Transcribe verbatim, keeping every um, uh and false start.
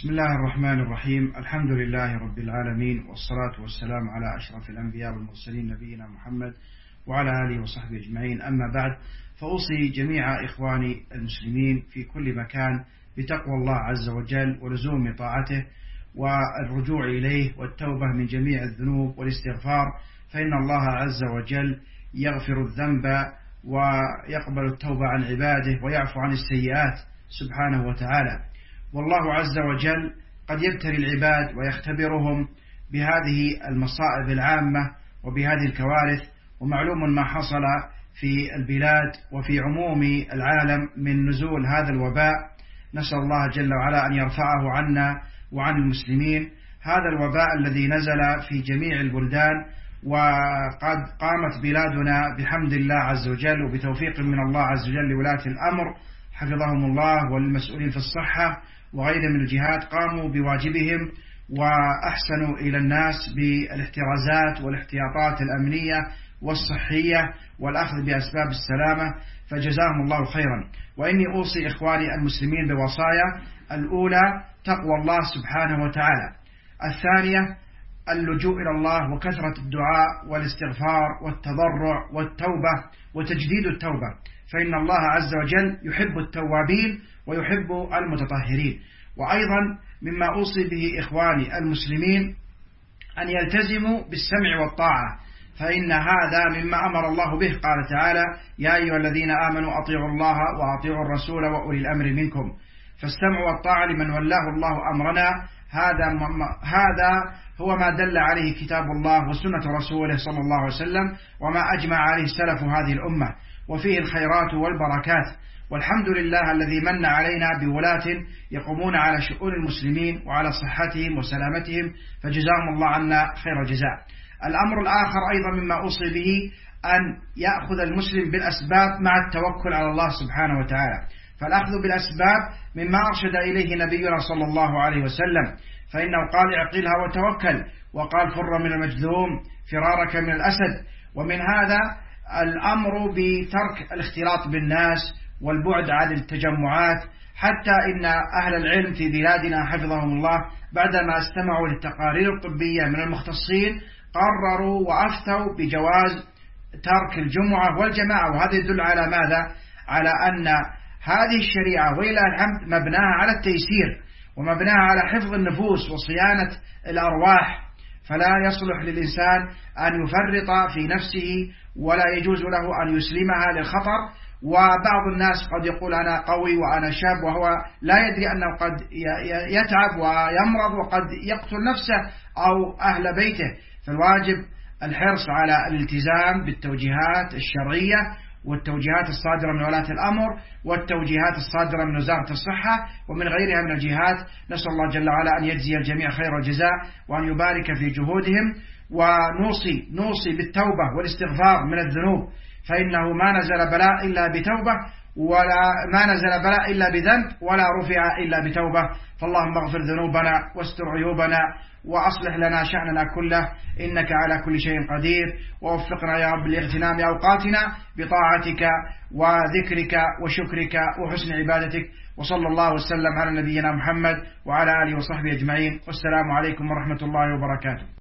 بسم الله الرحمن الرحيم. الحمد لله رب العالمين، والصلاة والسلام على أشرف الأنبياء والمرسلين نبينا محمد وعلى آله وصحبه أجمعين. أما بعد، فأوصي جميع إخواني المسلمين في كل مكان بتقوى الله عز وجل ولزوم طاعته والرجوع إليه والتوبة من جميع الذنوب والاستغفار، فإن الله عز وجل يغفر الذنب ويقبل التوبة عن عباده ويعفو عن السيئات سبحانه وتعالى. والله عز وجل قد يبتلي العباد ويختبرهم بهذه المصائب العامة وبهذه الكوارث، ومعلوم ما حصل في البلاد وفي عموم العالم من نزول هذا الوباء. نسأل الله جل وعلا أن يرفعه عنا وعن المسلمين. هذا الوباء الذي نزل في جميع البلدان، وقد قامت بلادنا بحمد الله عز وجل وبتوفيق من الله عز وجل لولاة الأمر حفظهم الله، والمسؤولين في الصحة وغير من الجهات قاموا بواجبهم وأحسنوا إلى الناس بالاحترازات والاحتياطات الأمنية والصحية والأخذ بأسباب السلامة، فجزاهم الله خيرا. وإني أوصي إخواني المسلمين بوصايا: الأولى تقوى الله سبحانه وتعالى، الثانية اللجوء إلى الله وكثرة الدعاء والاستغفار والتضرع والتوبة وتجديد التوبة، فإن الله عز وجل يحب التوابين ويحب المتطهرين. وأيضا مما أوصي به إخواني المسلمين أن يلتزموا بالسمع والطاعة، فإن هذا مما أمر الله به. قال تعالى: يا أيها الذين آمنوا أطيعوا الله وأطيعوا الرسول وأولي الأمر منكم. فالسمع والطاعة لمن ولاه الله أمرنا، هذا هذا هو ما دل عليه كتاب الله وسنة رسوله صلى الله عليه وسلم، وما أجمع عليه سلف هذه الأمة، وفيه الخيرات والبركات. والحمد لله الذي من علينا بولاة يقومون على شؤون المسلمين وعلى صحتهم وسلامتهم، فجزاهم الله عنا خير الجزاء. الأمر الآخر أيضا مما أوصي به أن يأخذ المسلم بالأسباب مع التوكل على الله سبحانه وتعالى، فالأخذ بالأسباب مما أرشد إليه نبينا صلى الله عليه وسلم، فإنه قال: اعقلها وتوكل، وقال: فر من المجذوم فرارك من الأسد. ومن هذا الأمر بترك الاختلاط بالناس والبعد عن التجمعات، حتى إن أهل العلم في بلادنا حفظهم الله بعدما استمعوا للتقارير الطبية من المختصين قرروا وأفتوا بجواز ترك الجمعة والجماعة. وهذا يدل على ماذا؟ على أن هذه الشريعة ولله الحمد مبناها على التيسير ومبناها على حفظ النفوس وصيانة الأرواح، فلا يصلح للإنسان أن يفرط في نفسه ولا يجوز له أن يسلمها للخطر. وبعض الناس قد يقول: أنا قوي وأنا شاب، وهو لا يدري أنه قد يتعب ويمرض وقد يقتل نفسه أو أهل بيته. فالواجب الحرص على الالتزام بالتوجيهات الشرعية والتوجيهات الصادرة من ولاة الأمر والتوجيهات الصادرة من وزارة الصحة ومن غيرها من الجهات. نسأل الله جل وعلا أن يجزي الجميع خير الجزاء وأن يبارك في جهودهم. ونوصي نوصي بالتوبة والاستغفار من الذنوب، فإنه ما نزل بلاء إلا بتوبة، ولا ما نزل بلاء إلا بذنب، ولا رفع إلا بتوبة. فاللهم اغفر ذنوبنا واستر عيوبنا وأصلح لنا شأننا كله، إنك على كل شيء قدير. ووفقنا يا رب لاغتنام أوقاتنا بطاعتك وذكرك وشكرك وحسن عبادتك. وصلى الله وسلم على نبينا محمد وعلى آله وصحبه أجمعين، والسلام عليكم ورحمة الله وبركاته.